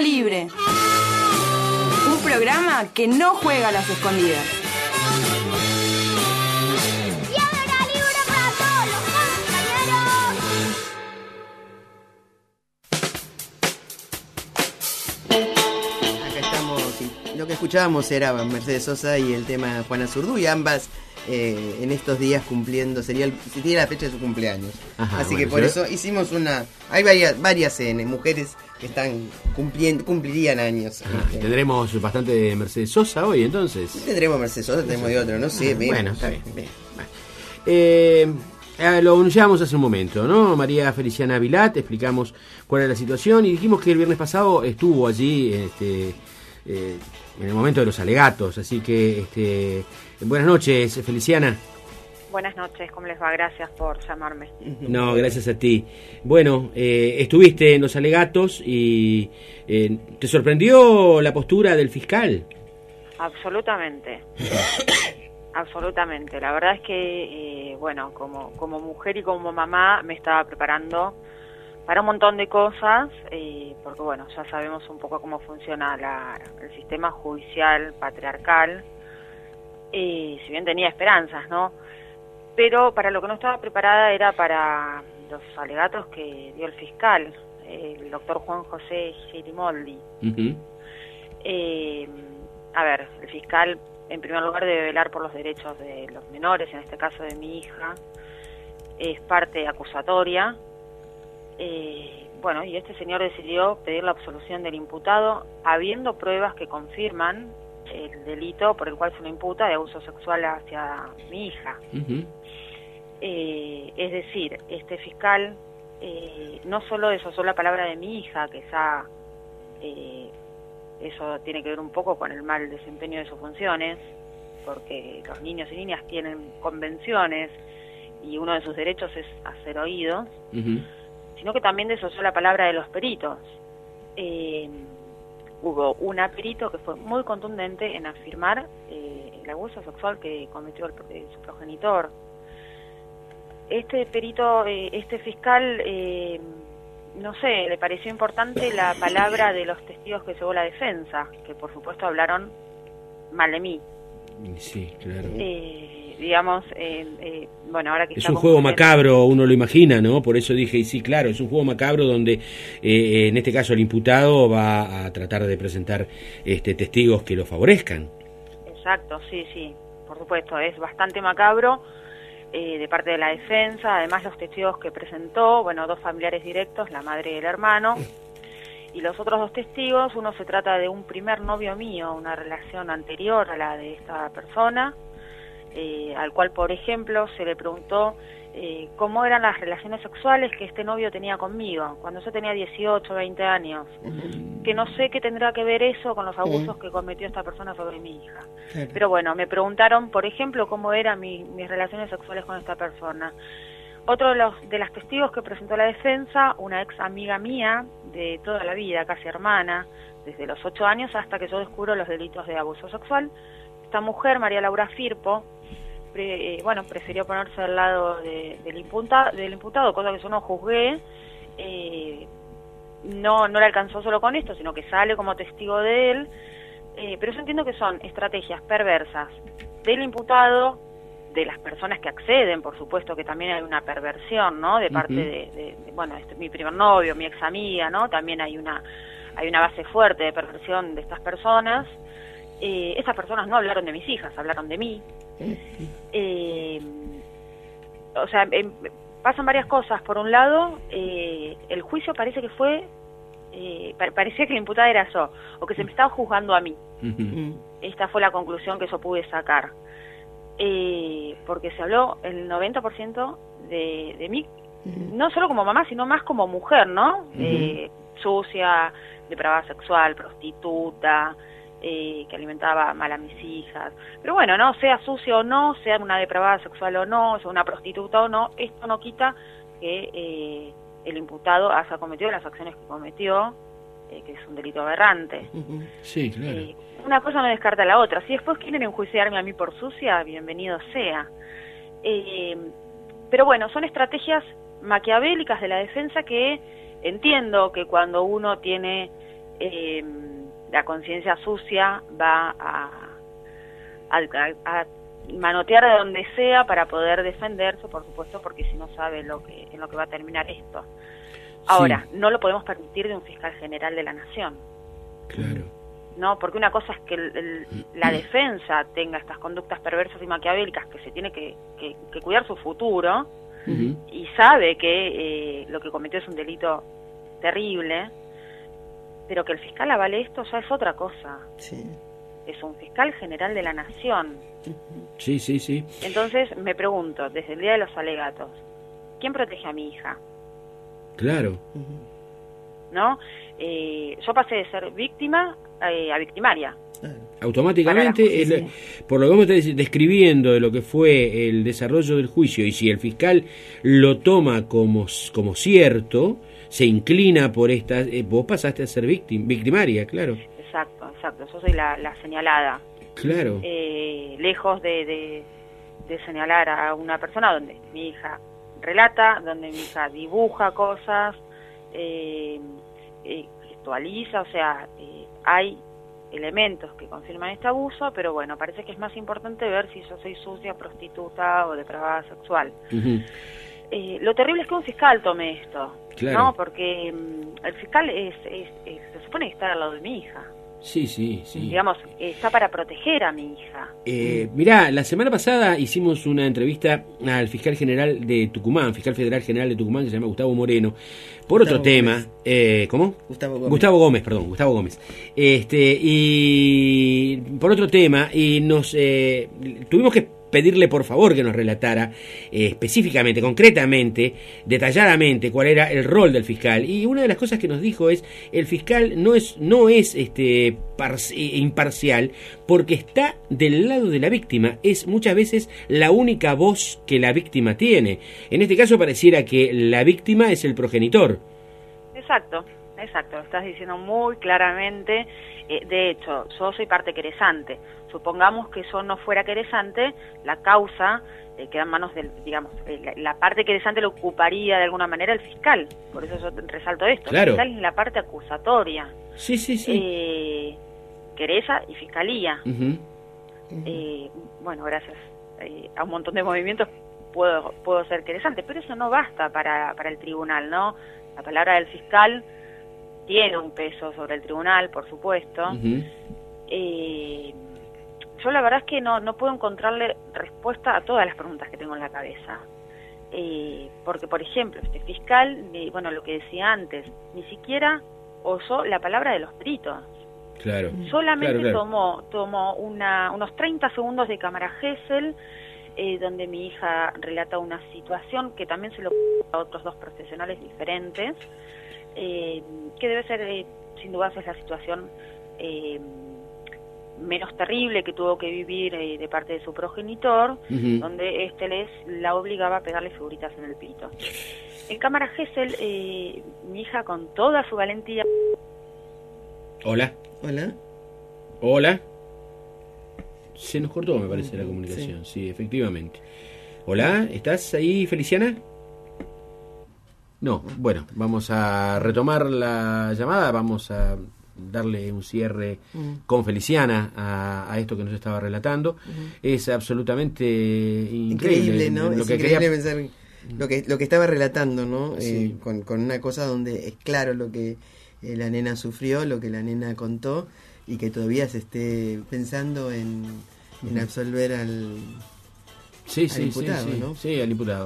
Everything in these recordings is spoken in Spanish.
Libre. Un programa que no juega a las escondidas. ¡Piedra libre para todos los compañeros! Acá estamos. Lo que escuchábamos era Mercedes Sosa y el tema Juana Zurduy, ambas en estos días cumpliendo, sería la fecha de su cumpleaños. Ajá, así bueno, que por eso hicimos hay varias mujeres que están cumplirían años. Tendremos bastante de Mercedes Sosa hoy, entonces. Tendremos Mercedes Sosa, tenemos de otro, no sé. Bueno, está bien. Lo anunciamos hace un momento, ¿no? María Feliciana Vilat, explicamos cuál era la situación y dijimos que el viernes pasado estuvo allí en el momento de los alegatos, así que buenas noches, Feliciana. Buenas noches, ¿cómo les va? Gracias por llamarme. No, gracias a ti. Bueno, estuviste en los alegatos y ¿te sorprendió la postura del fiscal? Absolutamente. Absolutamente. La verdad es que, como mujer y como mamá me estaba preparando para un montón de cosas, porque ya sabemos un poco cómo funciona el sistema judicial patriarcal, si bien tenía esperanzas, ¿no? Pero para lo que no estaba preparada era para los alegatos que dio el fiscal, el doctor Juan José Girimoldi. Uh-huh. El fiscal en primer lugar debe velar por los derechos de los menores, en este caso de mi hija, es parte acusatoria, y este señor decidió pedir la absolución del imputado, habiendo pruebas que confirman el delito por el cual se le imputa de abuso sexual hacia mi hija. Uh-huh. Es decir, este fiscal no solo desosó la palabra de mi hija, que ya eso tiene que ver un poco con el mal desempeño de sus funciones, porque los niños y niñas tienen convenciones y uno de sus derechos es hacer oídos, uh-huh, sino que también desosó la palabra de los peritos. Hubo una perito que fue muy contundente en afirmar el abuso sexual que cometió su progenitor. Este perito, este fiscal, le pareció importante la palabra de los testigos que llevó la defensa, que por supuesto hablaron mal de mí. Sí, claro. Ahora que es un juego macabro, uno lo imagina, ¿no? Por eso dije, y sí, claro, es un juego macabro donde en este caso el imputado va a tratar de presentar testigos que lo favorezcan. Exacto, sí, por supuesto, es bastante macabro de parte de la defensa. Además, los testigos que presentó, dos familiares directos, la madre y el hermano, y los otros dos testigos, uno se trata de un primer novio mío, una relación anterior a la de esta persona, al cual, por ejemplo, se le preguntó cómo eran las relaciones sexuales que este novio tenía conmigo, cuando yo tenía 18, 20 años, que no sé qué tendrá que ver eso con los abusos que cometió esta persona sobre mi hija. Claro. Pero me preguntaron, por ejemplo, cómo eran mis relaciones sexuales con esta persona. Otro de las testigos que presentó la defensa, una ex amiga mía de toda la vida, casi hermana, desde los 8 años hasta que yo descubro los delitos de abuso sexual. Esta mujer, María Laura Firpo, prefirió ponerse al lado del imputado, cosa que yo no juzgué. No le alcanzó solo con esto, sino que sale como testigo de él. Pero yo entiendo que son estrategias perversas del imputado, de las personas que acceden, por supuesto que también hay una perversión, ¿no? De parte de mi primer novio, mi ex amiga, ¿no? También hay una base fuerte de perversión de estas personas. Esas personas no hablaron de mis hijas, hablaron de mí. Pasan varias cosas. Por un lado, el juicio parece que fue, parecía que la imputada era yo, o que se me estaba juzgando a mí. Uh-huh. Esta fue la conclusión que yo pude sacar. Porque se habló el 90% de mí, no solo como mamá, sino más como mujer, ¿no? Sucia, depravada sexual, prostituta, que alimentaba mal a mis hijas. Pero no, sea sucia o no, sea una depravada sexual o no, sea una prostituta o no, esto no quita que el imputado haya cometido las acciones que cometió, que es un delito aberrante. Sí, claro. Una cosa no descarta la otra. Si después quieren enjuiciarme a mí por sucia, bienvenido sea. Pero son estrategias maquiavélicas de la defensa que entiendo que cuando uno tiene la conciencia sucia va a manotear de donde sea para poder defenderse, por supuesto, porque si no sabe en lo que va a terminar esto. Ahora, no lo podemos permitir de un fiscal general de la Nación. Claro. No, porque una cosa es que la defensa tenga estas conductas perversas y maquiavélicas, que se tiene que cuidar su futuro, y sabe que lo que cometió es un delito terrible, pero que el fiscal avale esto ya es otra cosa. Sí. Es un fiscal general de la Nación. Sí, sí, sí. Entonces me pregunto, desde el día de los alegatos, ¿quién protege a mi hija? Claro. ¿No? Yo pasé de ser víctima a victimaria. Automáticamente, por lo que vos estás describiendo de lo que fue el desarrollo del juicio, y si el fiscal lo toma como cierto, se inclina por esta, vos pasaste a ser victimaria, claro. Exacto, yo soy la señalada. Claro. Lejos de señalar a una persona donde mi hija relata, donde mi hija dibuja cosas, gestualiza, o sea, hay elementos que confirman este abuso, pero bueno, parece que es más importante ver si yo soy sucia, prostituta o depravada sexual. Lo terrible es que un fiscal tome esto, claro. ¿no? Porque el fiscal se supone que está al lado de mi hija. Sí. Digamos, está para proteger a mi hija. Mirá, la semana pasada hicimos una entrevista al fiscal general de Tucumán, fiscal federal general de Tucumán, que se llama Gustavo Moreno, por otro tema. ¿Cómo? Gustavo Gómez. Y por otro tema, y nos tuvimos que pedirle por favor que nos relatara específicamente, concretamente, detalladamente cuál era el rol del fiscal. Y una de las cosas que nos dijo es: el fiscal no es imparcial, porque está del lado de la víctima, es muchas veces la única voz que la víctima tiene. En este caso pareciera que la víctima es el progenitor. Exacto, estás diciendo muy claramente. De hecho, yo soy parte querellante. Supongamos que yo no fuera querellante, la causa queda en manos del, digamos, la parte querellante lo ocuparía de alguna manera el fiscal. Por eso yo resalto esto. Claro. El fiscal es la parte acusatoria. Sí. Querella y fiscalía. Bueno, gracias a un montón de movimientos puedo ser querellante, pero eso no basta para el tribunal, ¿no? La palabra del fiscal tiene un peso sobre el tribunal, por supuesto. Yo la verdad es que no puedo encontrarle respuesta a todas las preguntas que tengo en la cabeza. Porque, por ejemplo, este fiscal, bueno, lo que decía antes, ni siquiera oyó la palabra de los peritos. Claro. Solamente tomó unos 30 segundos de cámara Gesell, donde mi hija relata una situación que también se lo a otros dos profesionales diferentes, que debe ser, sin duda, es la situación menos terrible que tuvo que vivir de parte de su progenitor, donde la obligaba a pegarle figuritas en el pito. En cámara Gesell, mi hija con toda su valentía... Hola. Se nos cortó, me parece, la comunicación. Sí, efectivamente. Hola, ¿estás ahí, Feliciana? No, bueno, vamos a retomar la llamada, vamos a darle un cierre con Feliciana a esto que nos estaba relatando. Es absolutamente increíble, ¿no? Lo es que increíble pensar lo que estaba relatando, ¿no? Sí. Con una cosa donde es claro lo que la nena sufrió, lo que la nena contó, y que todavía se esté pensando en absolver al imputado, ¿no? Sí, al imputado.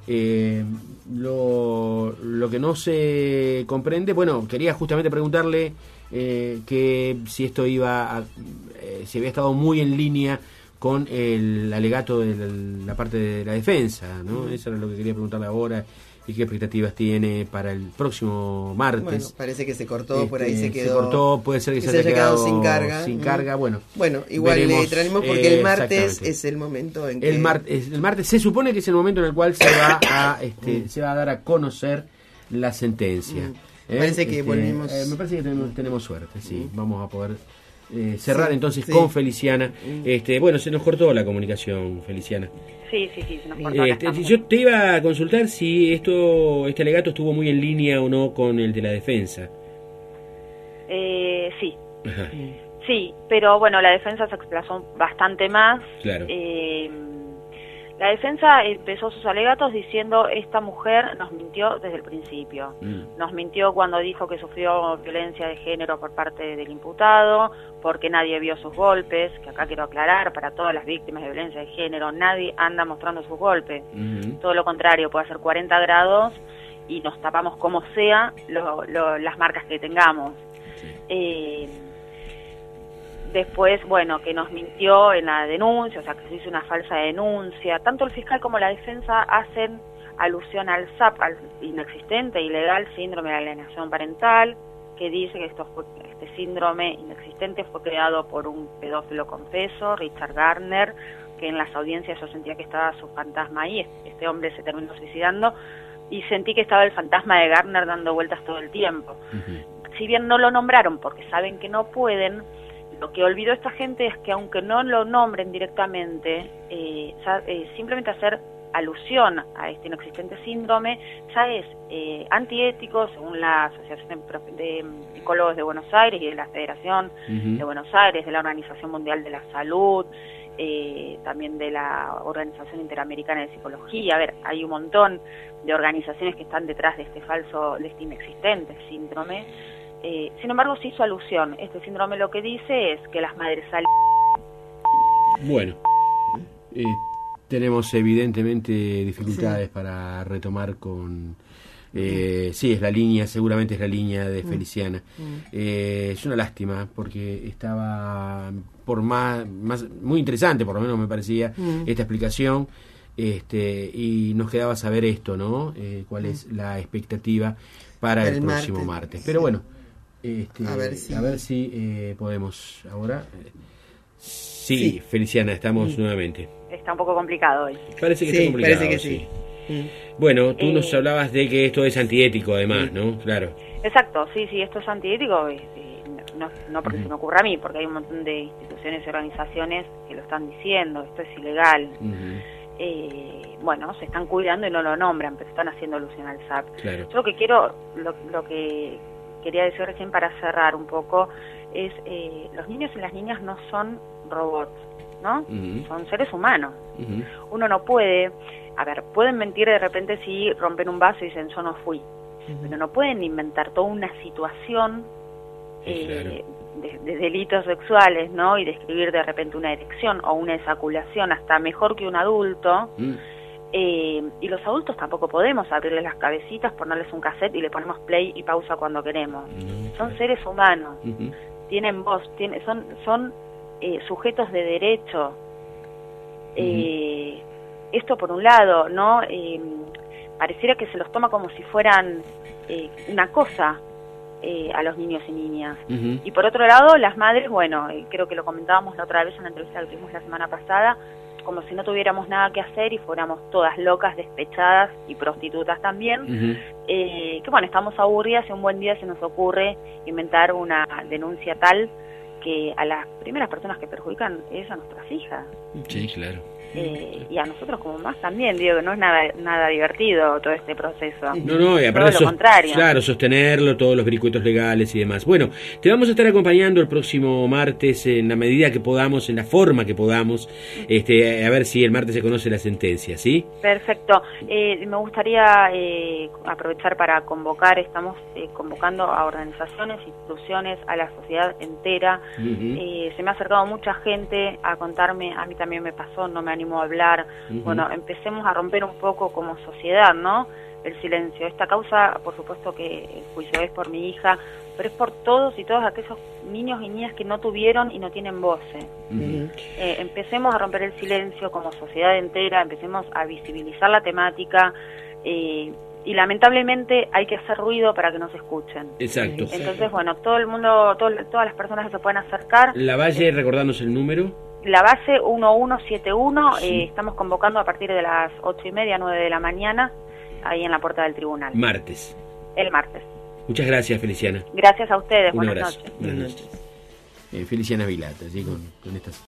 Lo que no se comprende, bueno, quería justamente preguntarle que si esto si había estado muy en línea con el alegato de la parte de la defensa, ¿no? Eso era lo que quería preguntarle ahora, y qué expectativas tiene para el próximo martes. Bueno, parece que se cortó, por ahí se quedó. Se cortó, puede ser que se haya quedado sin carga. Bueno, igual veremos, le traemos porque el martes es el momento en que... El martes se supone que es el momento en el cual se va a dar a conocer la sentencia. Parece que volvimos... me parece que tenemos suerte, sí. Vamos a poder cerrar entonces con Feliciana. Bueno, se nos cortó la comunicación, Feliciana. Sí, se nos cortó. Yo te iba a consultar si este alegato estuvo muy en línea o no con el de la defensa. Sí. Ajá. Sí, pero bueno, la defensa se explazó bastante más. Claro. La defensa empezó sus alegatos diciendo: esta mujer nos mintió desde el principio. Nos mintió cuando dijo que sufrió violencia de género por parte del imputado, porque nadie vio sus golpes, que acá quiero aclarar, para todas las víctimas de violencia de género, nadie anda mostrando sus golpes. Todo lo contrario, puede ser 40 grados y nos tapamos como sea las marcas que tengamos. Sí. Después, bueno, que nos mintió en la denuncia, o sea, que se hizo una falsa denuncia. Tanto el fiscal como la defensa hacen alusión al SAP, al inexistente, ilegal síndrome de alienación parental, que dice que este síndrome inexistente fue creado por un pedófilo confeso, Richard Gardner, que en las audiencias yo sentía que estaba su fantasma ahí. Este hombre se terminó suicidando y sentí que estaba el fantasma de Gardner dando vueltas todo el tiempo. Si bien no lo nombraron porque saben que no pueden, lo que olvidó esta gente es que aunque no lo nombren directamente, simplemente hacer alusión a este inexistente síndrome ya es antiético, según la Asociación de Psicólogos de Buenos Aires y de la Federación de Buenos Aires, de la Organización Mundial de la Salud, también de la Organización Interamericana de Psicología. A ver, hay un montón de organizaciones que están detrás de este inexistente síndrome. Sin embargo, se hizo alusión. Este síndrome lo que dice es que las madres salen... Bueno, tenemos evidentemente dificultades para retomar con... sí, es la línea, seguramente es la línea de Feliciana. Es una lástima porque estaba por más muy interesante, por lo menos me parecía, esta explicación. Y nos quedaba saber esto, ¿no? ¿Cuál es la expectativa para el próximo martes? Pero bueno, a ver si podemos ahora. Sí, Feliciana, estamos nuevamente. Está un poco complicado hoy. Parece que está complicado, parece que sí. Bueno, tú nos hablabas de que esto es antiético, además, ¿no? Claro. Exacto, sí, esto es antiético, no porque se me ocurra a mí, porque hay un montón de instituciones y organizaciones que lo están diciendo, esto es ilegal. Bueno, se están cuidando y no lo nombran, pero están haciendo alusión al SAP. Claro. Yo lo que quería decir recién para cerrar un poco es, los niños y las niñas no son robots, ¿no? Son seres humanos. Uno no puede, pueden mentir de repente si rompen un vaso y dicen yo no fui, pero no pueden inventar toda una situación de delitos sexuales, ¿no? Y describir de repente una erección o una eyaculación hasta mejor que un adulto. Y los adultos tampoco podemos abrirles las cabecitas, ponerles un cassette y le ponemos play y pausa cuando queremos. Son seres humanos, tienen voz, son sujetos de derecho. Esto por un lado, ¿no? Pareciera que se los toma como si fueran una cosa a los niños y niñas. Y por otro lado, las madres, bueno, creo que lo comentábamos la otra vez en la entrevista que tuvimos la semana pasada, como si no tuviéramos nada que hacer y fuéramos todas locas, despechadas y prostitutas también, que bueno, estamos aburridas y un buen día se nos ocurre inventar una denuncia tal que a las primeras personas que perjudican es a nuestras hijas. Sí, claro. Y a nosotros como más también, digo que no es nada divertido todo este proceso. No, y aparte todo lo contrario. Claro, sostenerlo, todos los vericuetos legales y demás. Bueno, te vamos a estar acompañando el próximo martes en la medida que podamos, en la forma que podamos, a ver si el martes se conoce la sentencia, ¿sí? Perfecto. Me gustaría aprovechar para convocar, estamos convocando a organizaciones, instituciones, a la sociedad entera. Se me ha acercado mucha gente a contarme, a mí también me pasó, no me animo a hablar. Bueno, empecemos a romper un poco como sociedad, ¿no? El silencio. Esta causa, por supuesto que el juicio es por mi hija, pero es por todos y todas aquellos niños y niñas que no tuvieron y no tienen voces. Empecemos a romper el silencio como sociedad entera, empecemos a visibilizar la temática, y lamentablemente hay que hacer ruido para que nos escuchen. Exacto. Entonces, bueno, todo el mundo, todas las personas que se puedan acercar. La Valle, recordarnos el número. La base 1171, estamos convocando a partir de las 8:30, 9 de la mañana, ahí en la puerta del tribunal. Martes. El martes. Muchas gracias, Feliciana. Gracias a ustedes, buenas noches. Buenas noches. Feliciana Vilat, allí con estas